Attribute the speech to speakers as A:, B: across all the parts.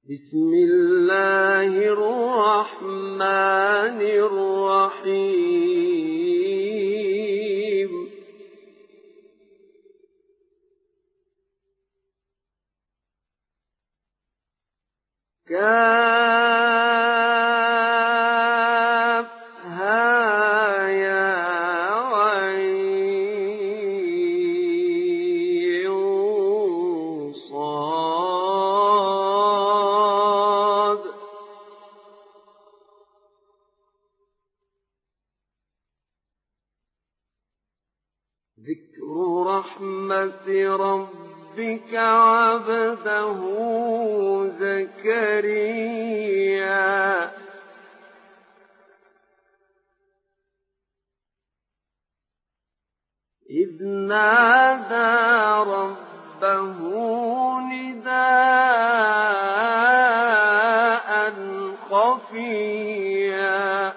A: بسم الله الرحمن الرحيم كافها يا عين صاد ذكر رحمة ربك عبده زكريا إذ نادى ربه نداء خفيا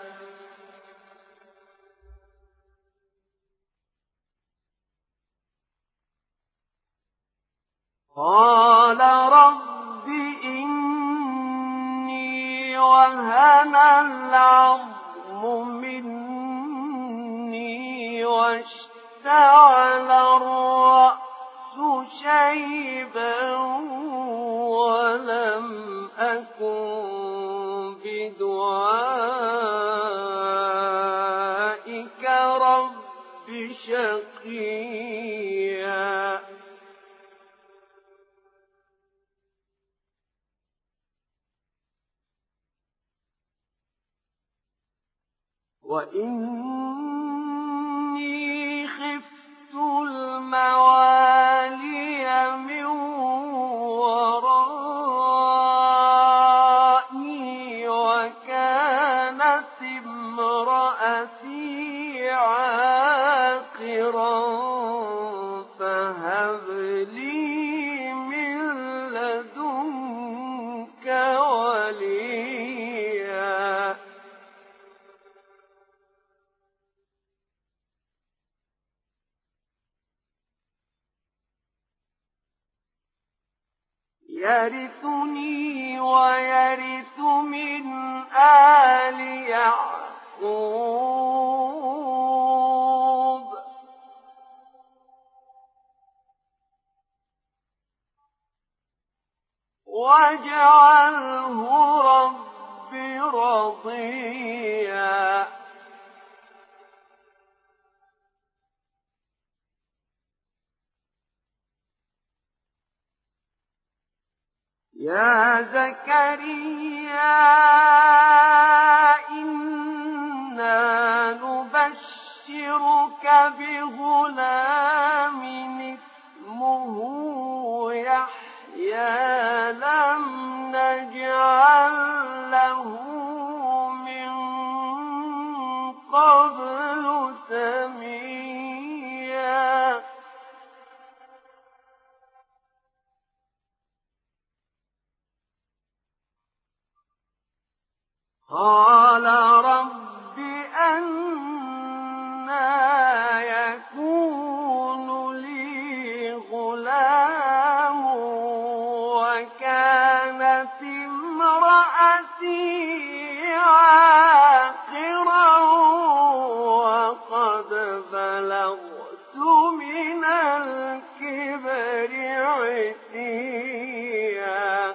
A: قال رب إني وهن العظم مني واشتعل الرأس شيبا ولم أكن بدعائك رب شقيا وإني خفت الموالي من ورائي وكانت امرأتي عاقرا فهب لي من لدنك وليا يرثني ويرث من آل يعقوب واجعله رب رضيا يا زكريا إنا نبشرك بغلام اسمه يحيى لم نجعل له من قبل سميا قال رب أنى يكون لي غلام وكانت امرأتي عاقرا وقد بلغت من الكبر عتيا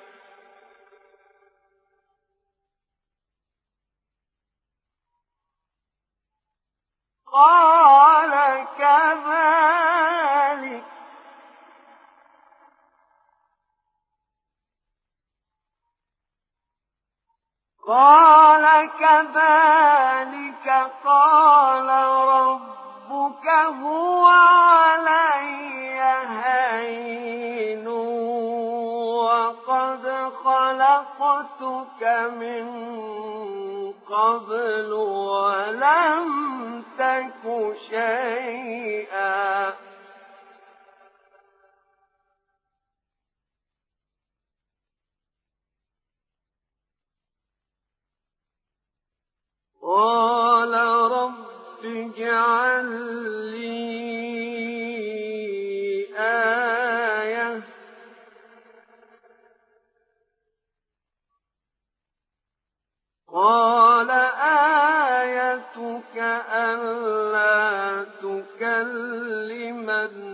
A: قال كذلك قال ربك هو علي هين وقد خلقتك من قبل ولم تك شيئا قال رب اجعل لي آية قال آيتك ألا تكلم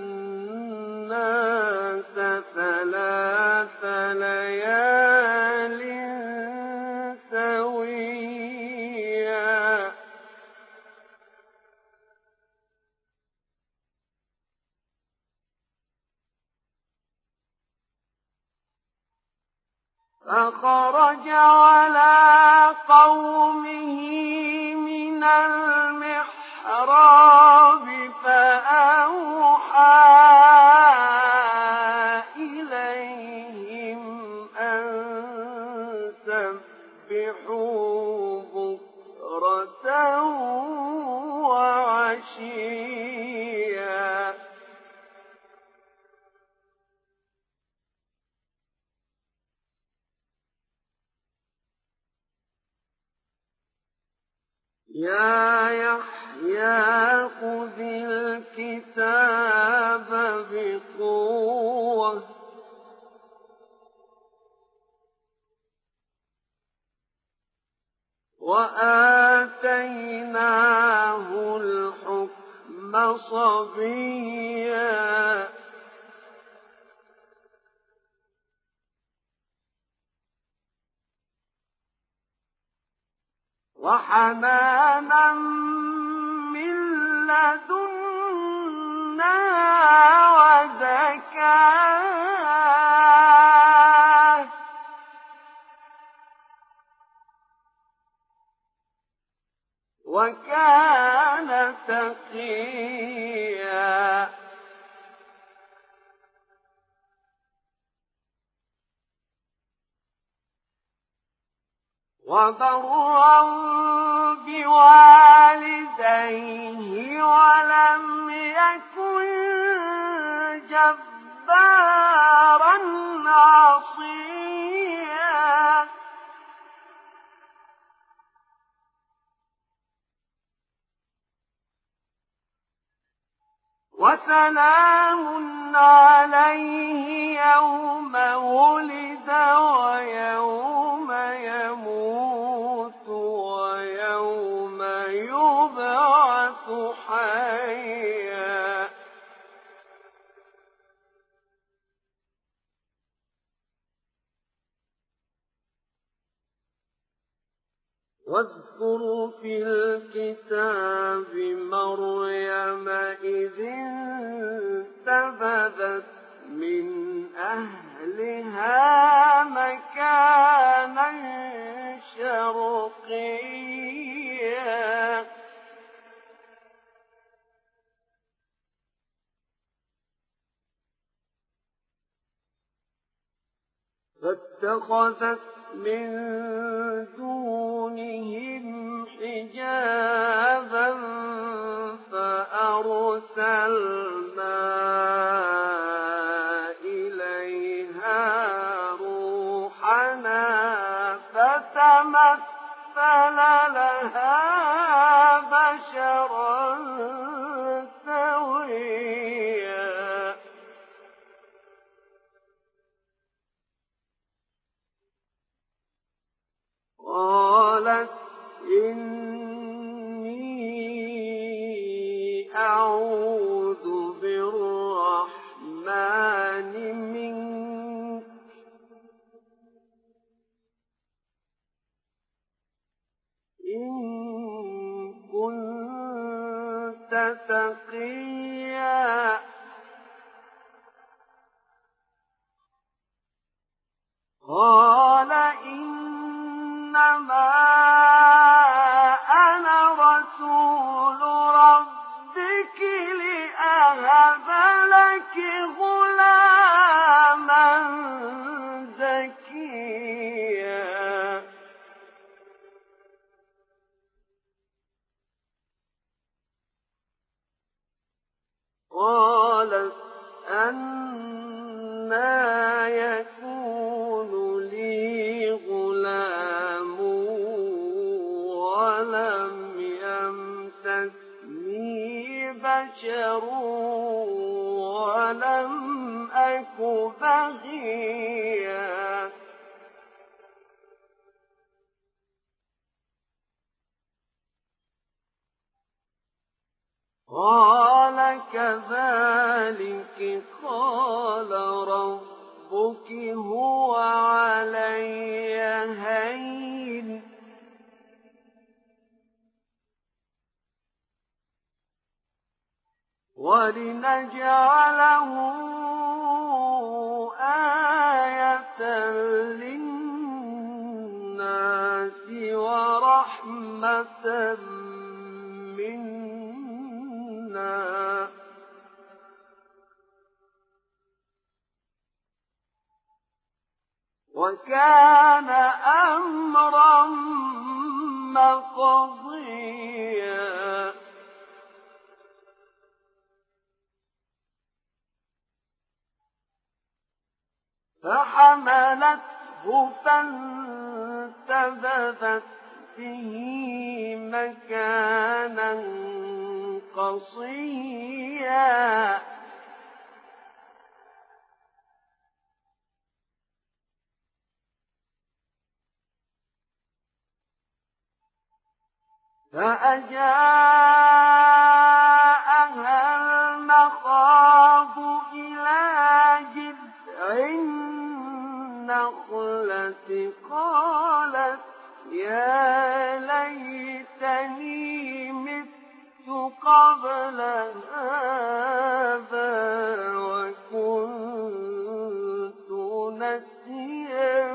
A: الناس 3 ليال سويا فخرج على قومه من المحراب فأوحى إليهم أن سبحوا بكرة وعشيا يا يحيى خذ الكتاب بقوة وآتيناه الحكم صبيا وحنانا من لدنا وزكاة وكان تقيا وبرا بوالديه ولم يكن جبارا عصيا وسلام عليه يوم ولد ويوم يموت ويوم يبعث حيا واذكر في الكتاب مريم إذ انتبذت من أهلها مكانا شرقيا فاتخذت من دونهم حجابا فأرسلنا إليها روحنا فتمثل لها بشرا سويا قالت إني أعوذ بالرحمن منك إن كنت تقيا قال إنما أنا رسول ربك لأهب لك غلاما زكيا قالت أنى يكون لي قال كذلك قال ربك هو علي هين ولنجعله آية للناس ورحمة منا وكان أمرا مقضيا فحملته فانتبذت به مكانا قصيا فأجاءها المخاض إلى جذع النخلة قالت يا ليتني مت قبل هذا وكنت نسيا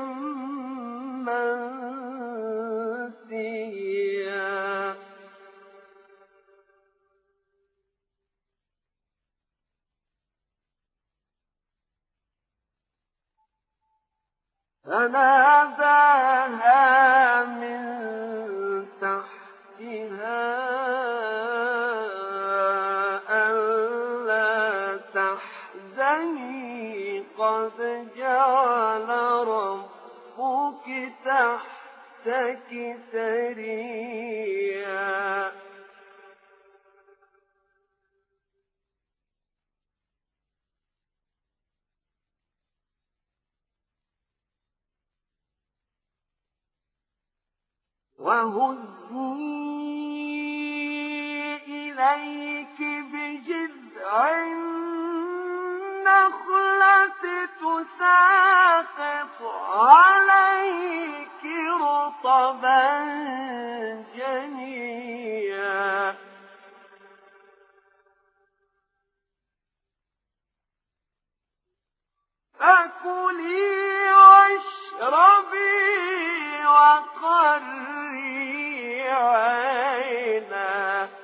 A: منسيا فناداها من تحتها ألا تحزني قد جعل ربك تحتك سريا وهزي إليك بجذع النخلة تساقط عليك رطبا جنيا فكلي واشربي وقري عينا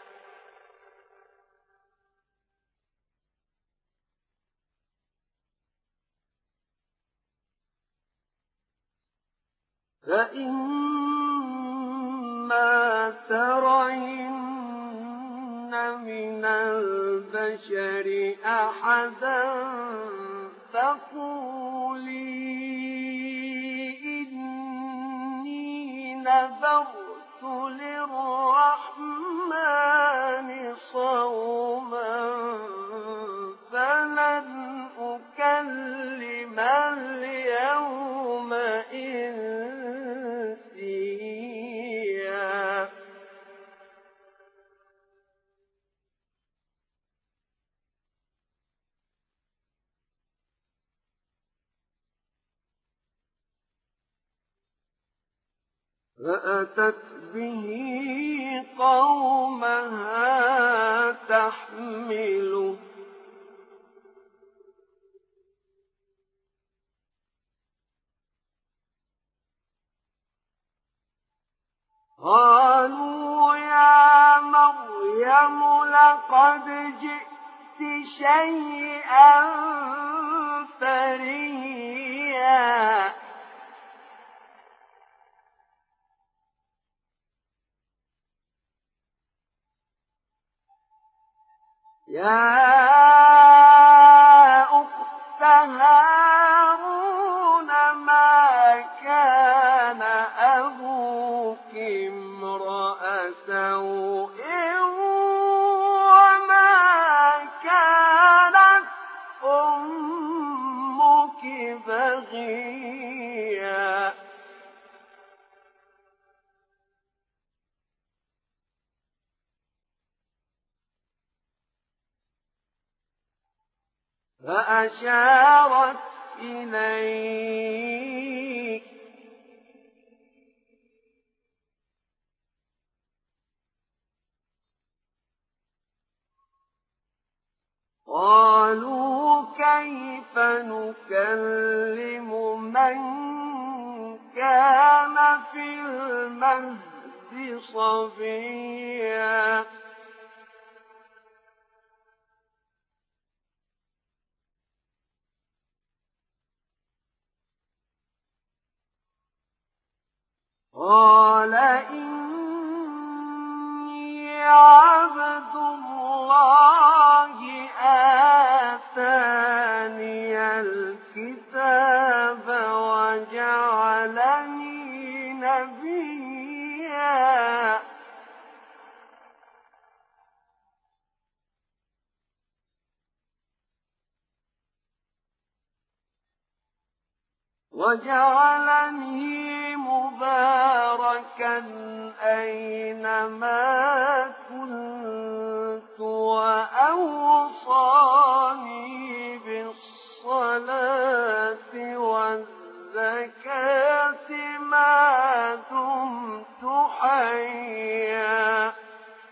A: فإما ترين من البشر أحدا فقولي إني نذرت للرحمن صوما فلن أكلم اليوم إنسيا فأتت به قومها تحمله قالوا يا مريم لقد جئت شيئا فريا يا أخت هارون ما كان أبوك امرأ سوء وما كانت أمك بغيا فأشارت إليه قالوا كيف نكلم من كان في المهد صبيا قال إني عبد الله آتاني الكتاب وجعلني نبيا وجعلني مباركا أينما كنت وأوصاني بالصلاة والزكاة ما دمت حيا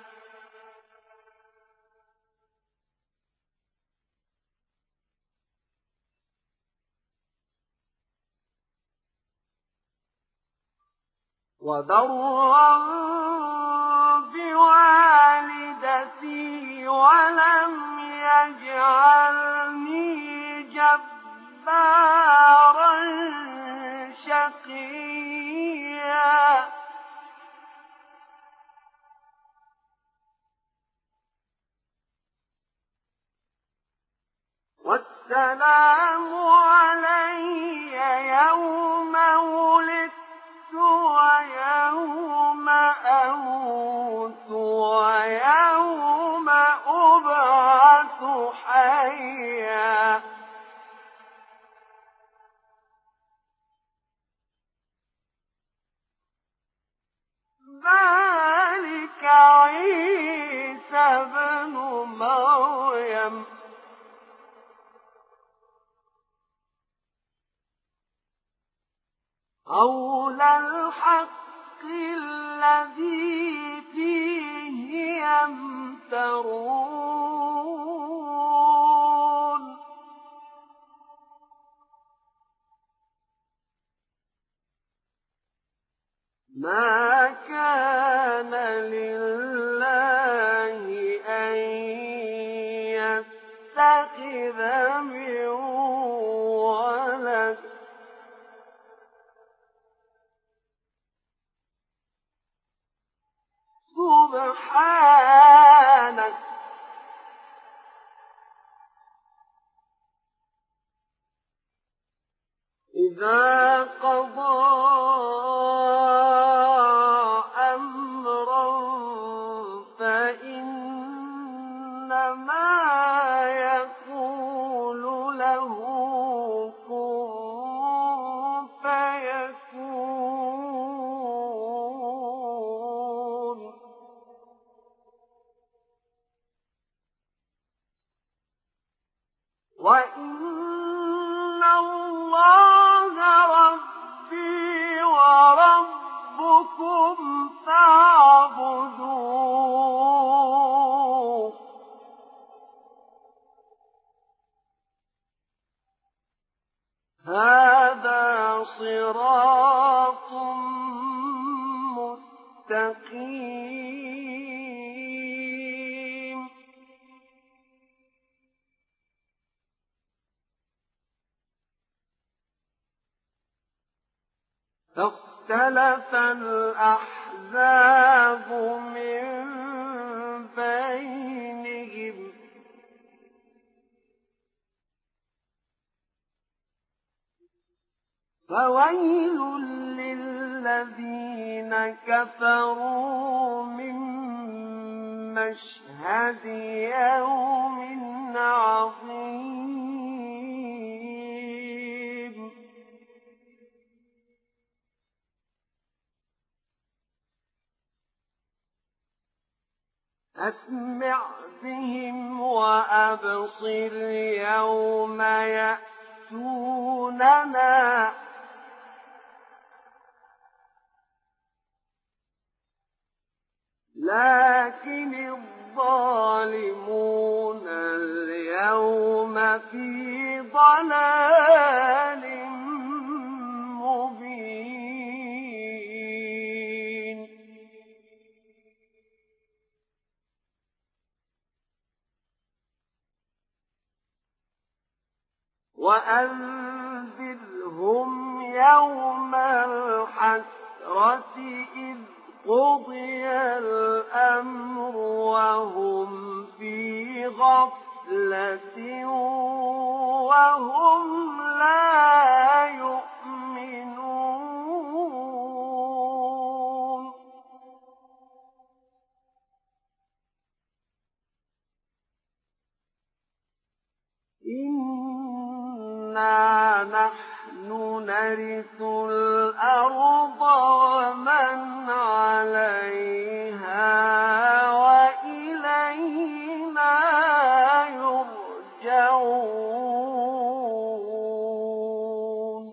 A: وبرا بوالدتي ولم يجعلني جبارا شقيا والسلام علي يوم ولدت ويوم أموت ويوم أبعث حيا ذلك عيسى ابن مريم قول الحق الذي فيه يمترون ما كان لله أن يتخذ من ولد سبحانك إذا قضى أمرا فإنما يقول له كن فيكون وإن الله ربي وربكم فاعبدوه هذا صراط مستقيم فاختلف الأحزاب من بينهم فويل للذين كفروا من مشهد يوم عظيم أسمع بهم وأبصر يوم يأتوننا لكن الظالمون اليوم في ضلال مبين وأنذرهم يوم الحسرة إذ قضي الأمر وهم في غفلة وهم لا يؤمنون إنا نحن نرث الأرض ومن عليها وإلينا يرجعون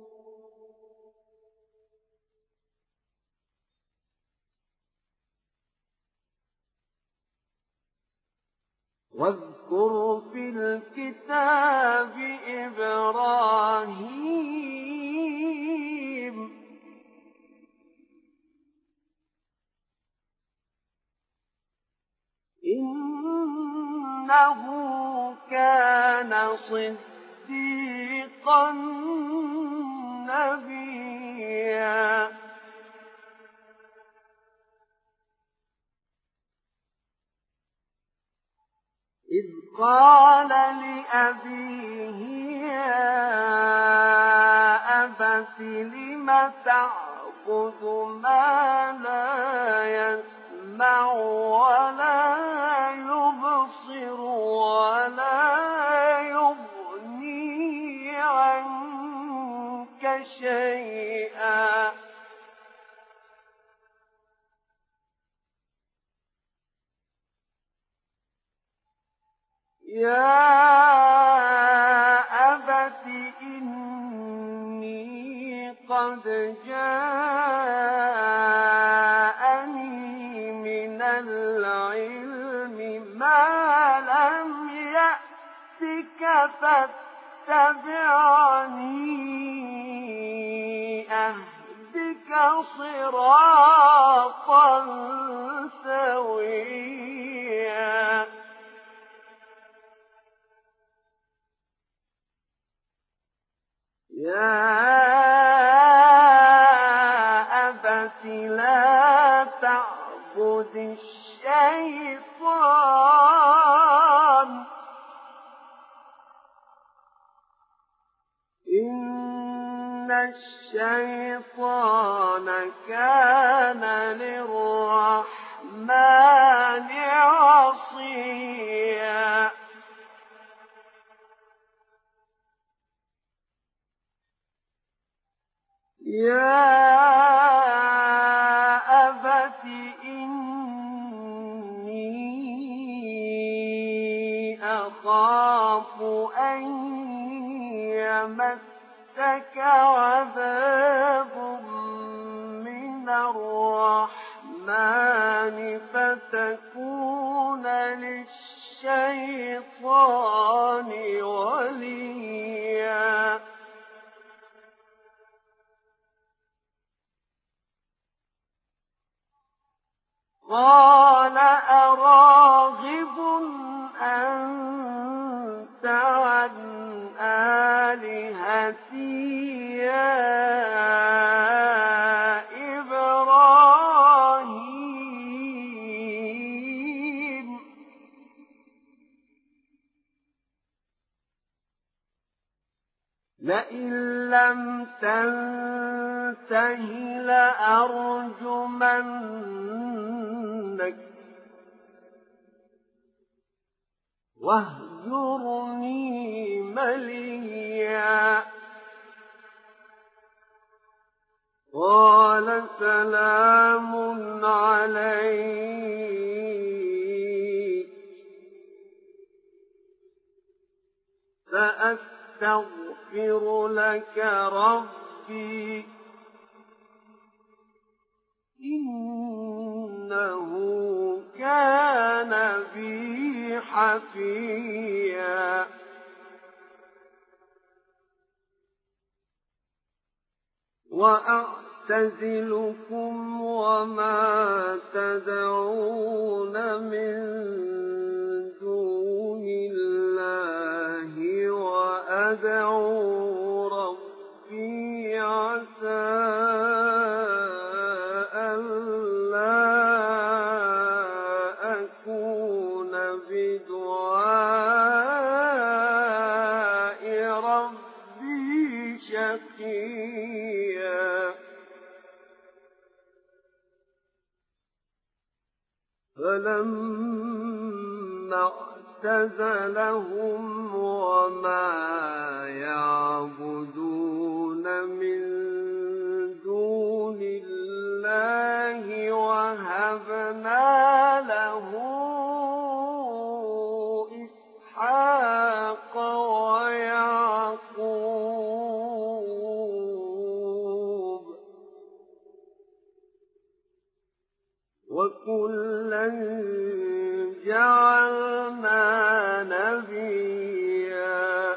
A: واذكر في الكتاب إبراهيم إنه كان صديقا نبيا إذ قال لأبيه يا أبت لم تعبد ما لا يسمع ولا يبصر ولا يغني عنك شيئا يا أبت إني قد جاءني من العلم ما لم يأتك فاتبعني أهدك صراطا سويا يا أبت لا تعبد الشيطان إن الشيطان كان للرحمن عصيا يا أبت إني أخاف أن يمسك عذاب من الرحمن فتكون للشيطان وليا قال أراغب أنت عن آلهتي يا إبراهيم لئن لم تنته لأرجمنك واهجرني مليا قال سلام عليك سأستغفر لك ربي إنه كان بي حفيا وأعتزلكم وما تدعون من دون الله وأدعو ربي عسى ألا أكون بدعاء ربي شقيا فلما اعتزلهم وما يعبدون من دون الله وهبنا له إسحاق ويعقوب وكلا جعلنا نبيا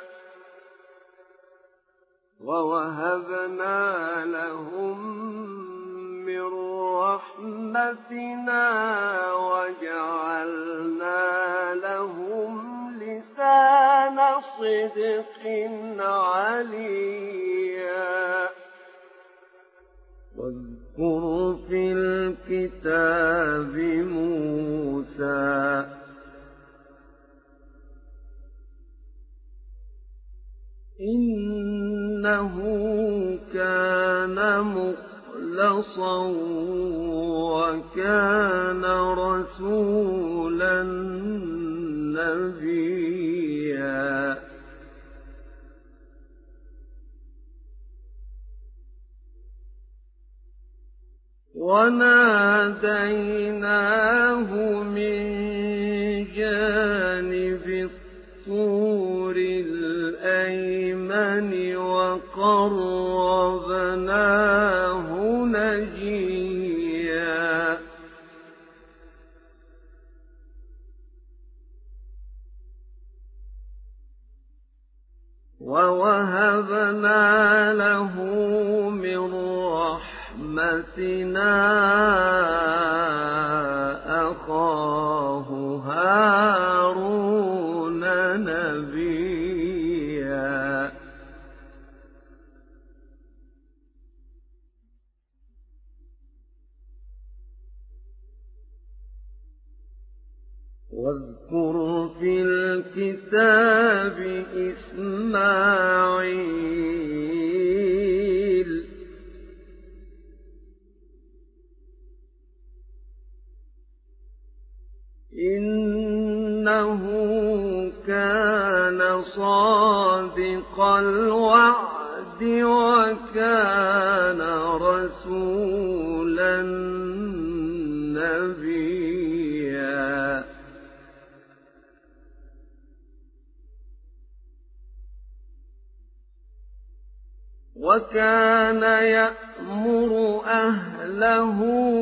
A: ووهبنا لهم من رحمتنا وجعلنا لهم لسان صدق عليا واذكر في الكتاب موسى إنه كان مخلصا وكان رسولا نبيا وناديناه من جانب الطور الأيمن وقربناه نجيا ووهبنا له من رحمتنا أخاه هارون نبيا واذكر في الكتاب إسماعيل إنه كان صادق الوعد وكان رسولا نبيا وكان يأمر أهله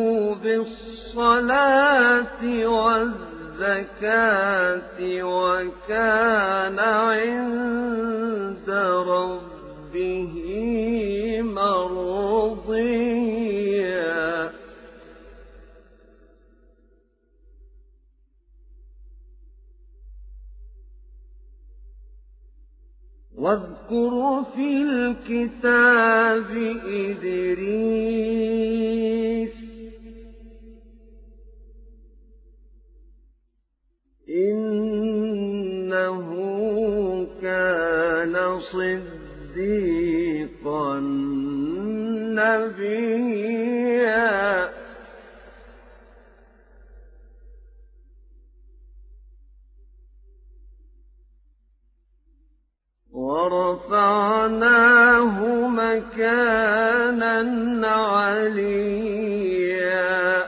A: بالصلاة والزكاة وكان عند ربه مرضيا واذكر في الكتاب إدريس إنه كان صديقا نبيا ورفعناه مكانا عليا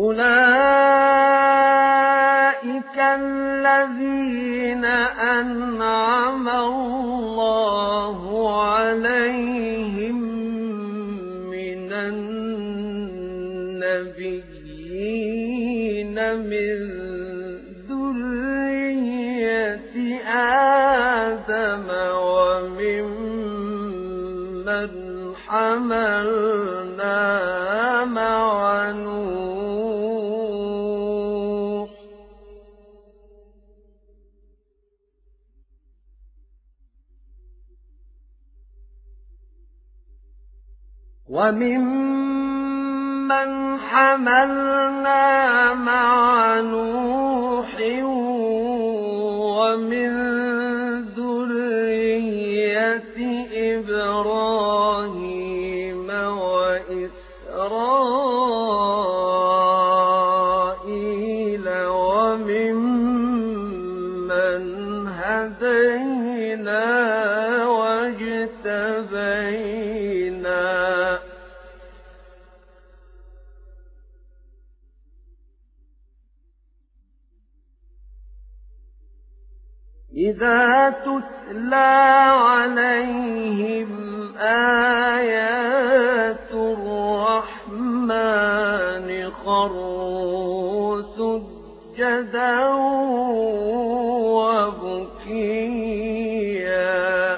A: أولئك الذين أنعم الله عليهم من النبيين من ذرية آدم وممن حملنا مع نوح ومن ذرية إبراهيم وإسرائيل وممن هدينا واجتبينا إذا تتلى عليهم آيات الرحمن خروا سجدا وبكيا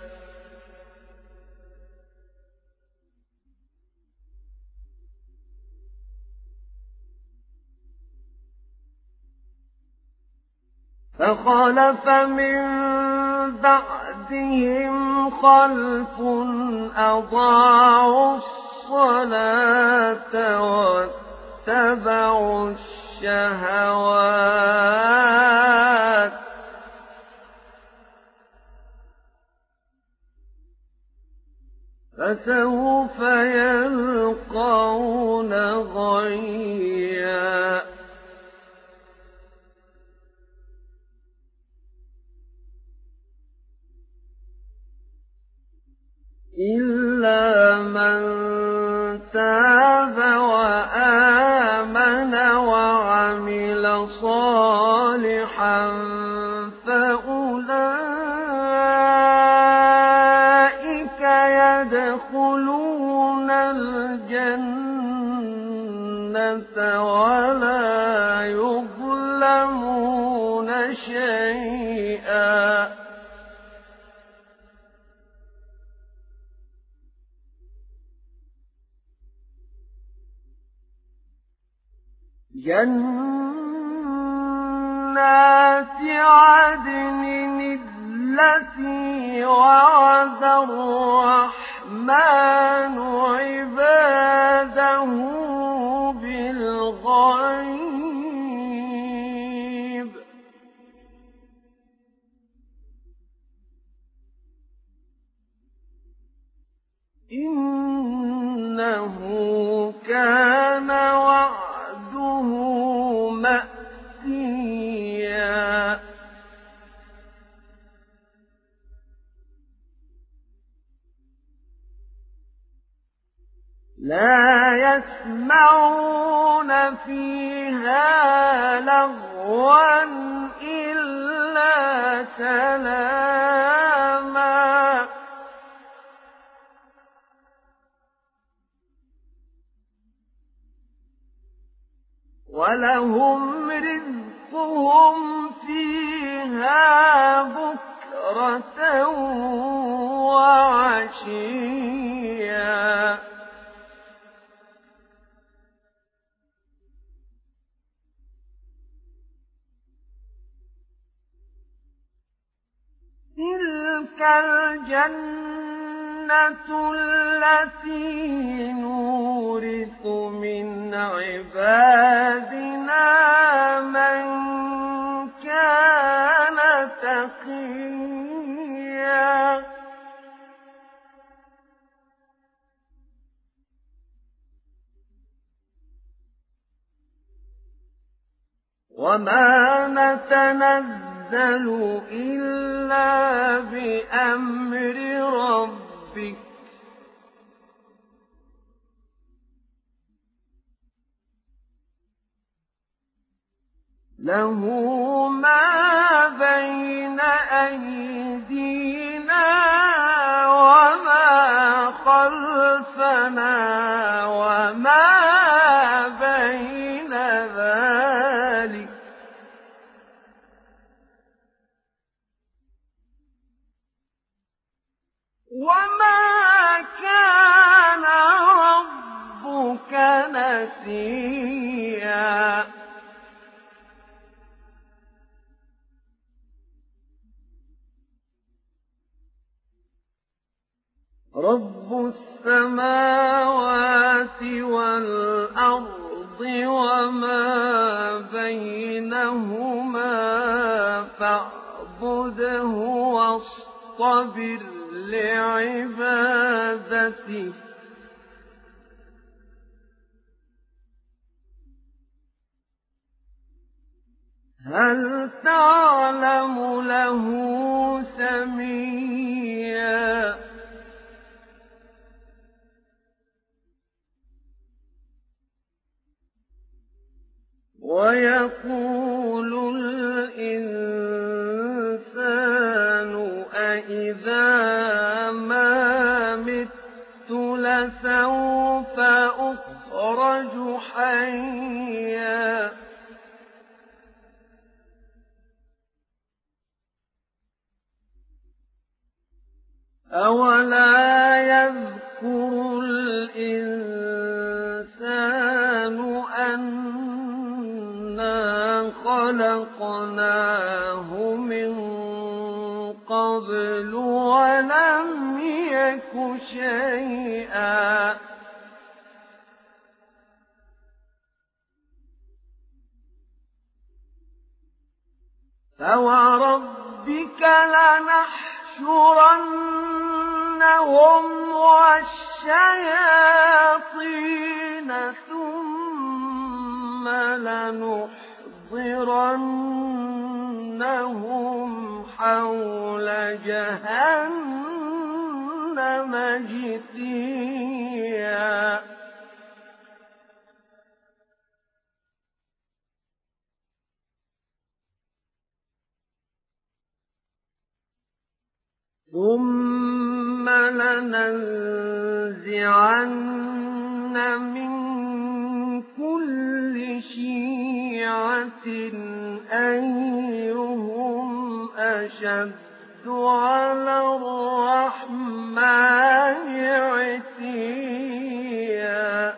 A: فخلف من بعدهم خلف أضاعوا الصلاة واتبعوا الشهوات فسوف يلقون غيا إلا من تاب وآمن وعمل صالحا فأولئك يدخلون الجنة ولا يظلمون شيئا جنات عدن التي وعد الرحمن عباده بالغيب إنه كان وعده مأتيا لا يسمعون فيها لغوا إلا سلاما ولهم رزقهم فيها بكرة وعشيا تلك الجنة التي نورث من عبادنا من كان تقيا وما نتنزل إلا بأمر ربك له ما بين أيدينا وما خلفنا وما بين ذلك وما كان ربك نسيا رب السماوات والأرض وما بينهما فاعبده واصطبر لعبادته هل تعلم له سميا ويقول الإنسان أإذا ما مت لسوف أخرج حيا أولا يذكر الإنسان أنا خلقناه من قبل ولم يك شيئا فوربك لنحشرنهم والشياطين ثم لنحضرنهم حول جهنم جثيا ثم لننزعن من كل شيعة أيهم أشد على الرحمن عتيا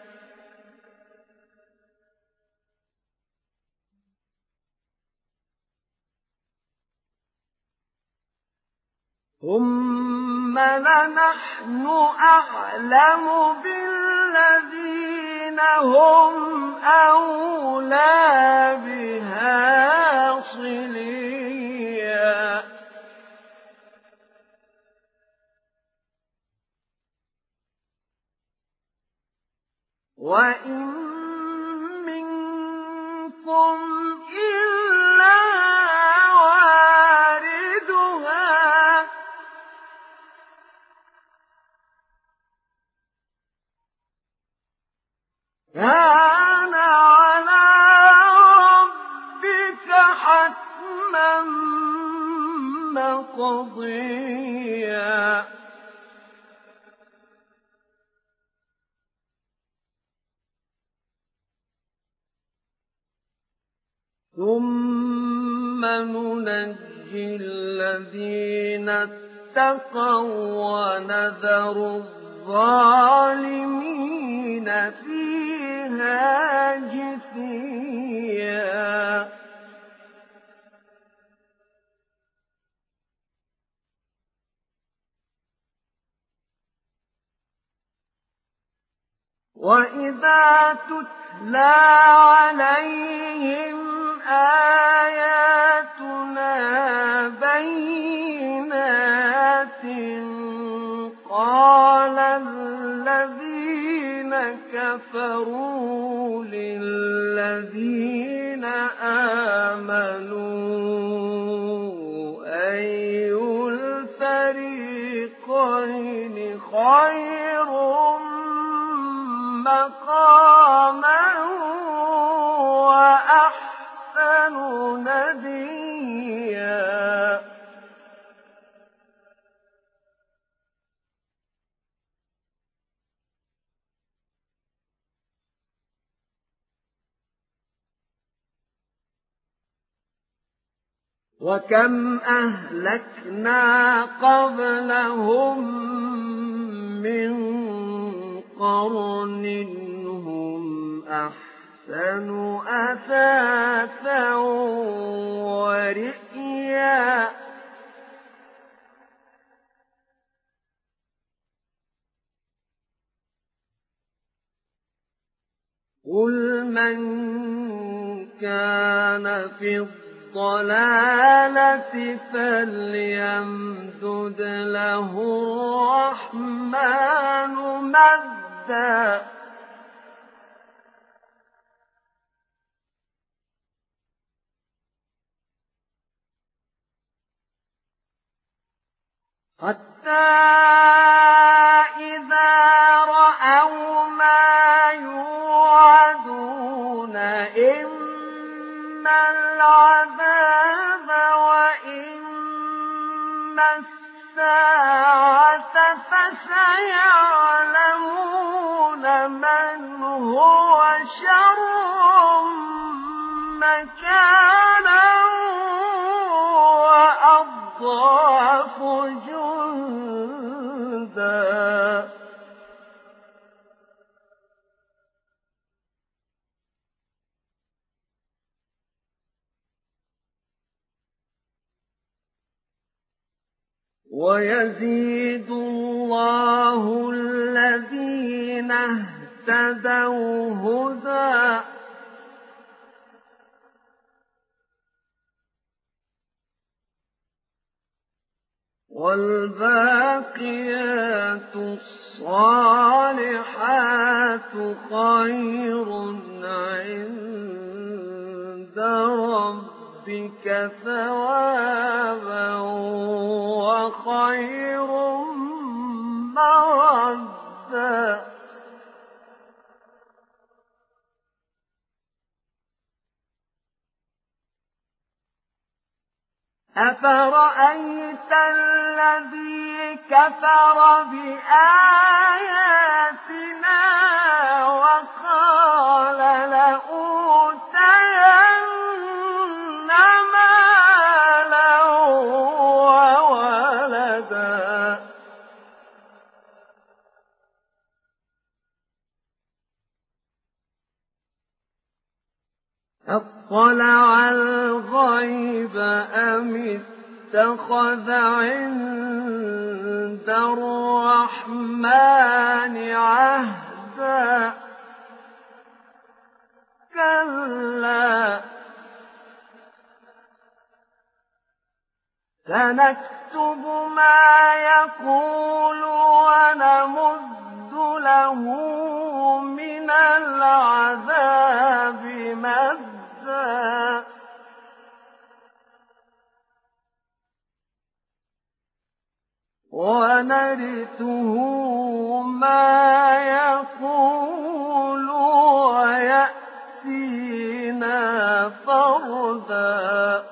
A: ثم لنحن أعلم بالذين هم أولى بها صليا وإن منكم إلا واردها كان على ربك حتما مقضيا ثم ننجي الذين اتقوا ونذر الظالمين فيها جثيا وإذا تتلى عليهم آياتنا بينات قال الذين كفروا للذين آمنوا أي الفريقين خير مقاما وأحسن وكم أهلكنا قبلهم من قرن هم أحسن أثاثا ورئيا قل من كان في الضلالة فليمدد له الرحمن مدا حتى إذا رأوا ما يوعدون إما العذاب وإما الساعة فسيعلمون من هو شر مكانا وأضعف جندا ويزيد الله الذين اهتدوا هدى والباقيات الصالحات خير عند ربك ثوابا وخير مردا أفرأيت الذي كفر بآياتنا وقال لأوتين مالا وولدا أطلع الغيب أم اتخذ عند الرحمن عهدا كلا سنكتب ما يقول ونمد له من العذاب مدا ونرثه ما يقول ويأتينا فردا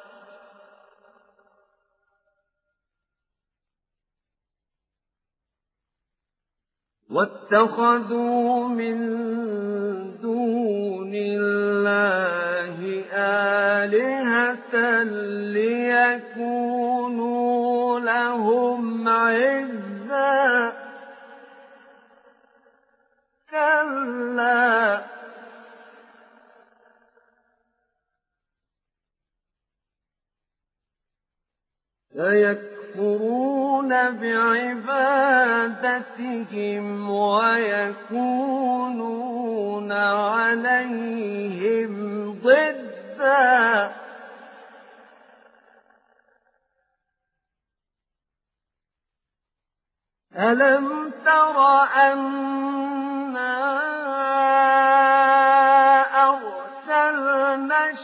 A: واتخذوا من دون الله آلهة ليكونوا لهم عزا كلا سيكفرون بعبادتهم ويكونون عليهم ضدا ألم تر أنا أرسلنا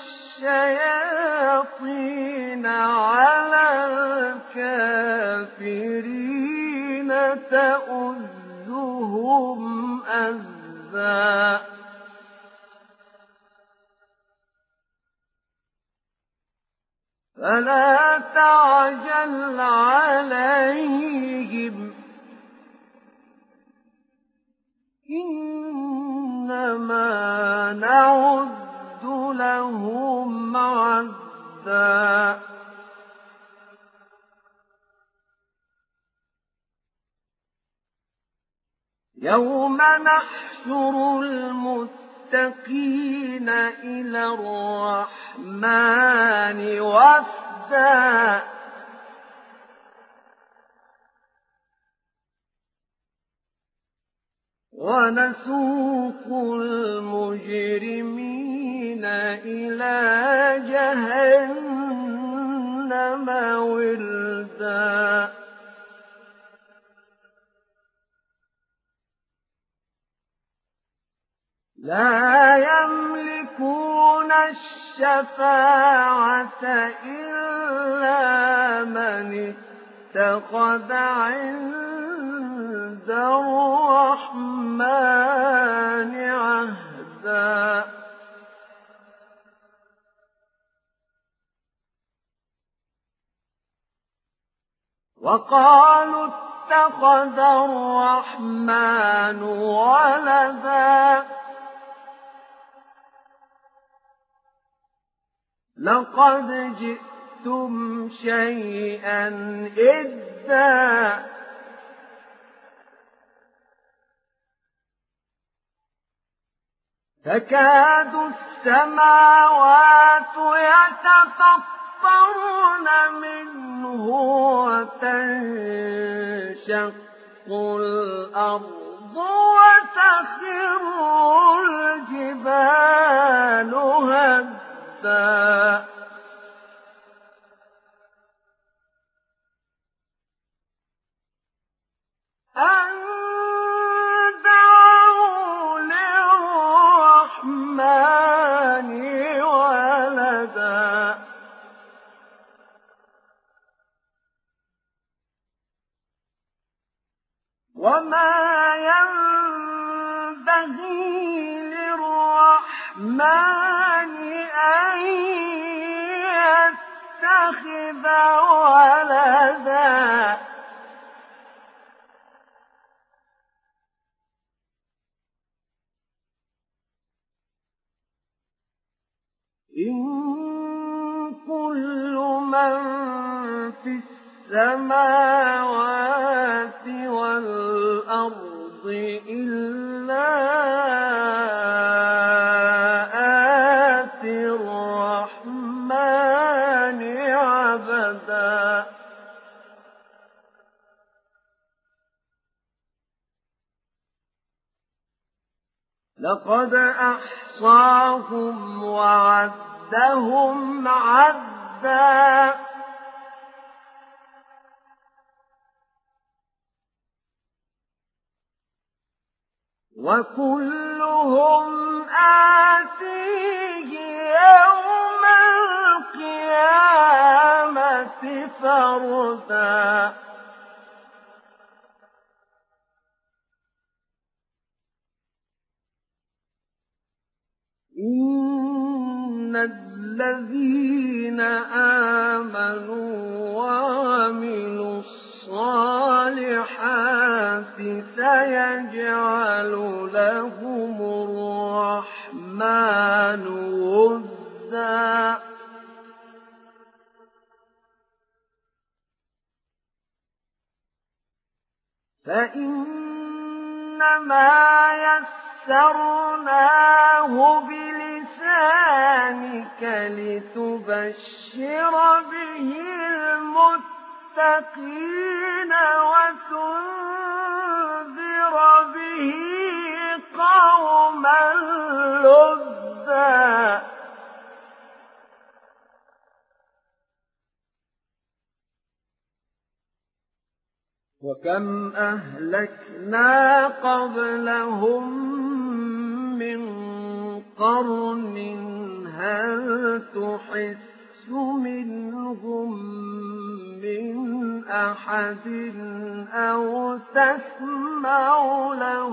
A: الشياطين على الكافرين تؤزهم أزا فلا تعجل عليهم إنما نعد لهم عدا يوم نحشر المتقين إلى الرحمن وفدا ونسوق المجرمين إلى جهنم وردا لا يملكون الشفاعة إلا من اتخذ عند الرحمن عهدا وقالوا اتخذ الرحمن ولدا لقد جئتم شيئا إدا تكاد السماوات يتفطرن منه وتنشق الأرض وتخر الجبال هدا أن دعوا للرحمن ولدا وما ينبغي للرحمن أن يتخذ ولدا إن كل من في السماوات والأرض إلا آتي الرحمن عبدا لقد أحصاهم وعدهم عدا وكلهم آتيه يوم القيامة فردا إن الذين آمنوا وعملوا الصالحات سيجعل لهم الرحمن ودا فإنما يسرناه بلسانك لتبشر به المتقين وتنذر به قوما لدا وكم أهلكنا قبلهم من قرن هل تحس منهم من أحد أو تسمع لهم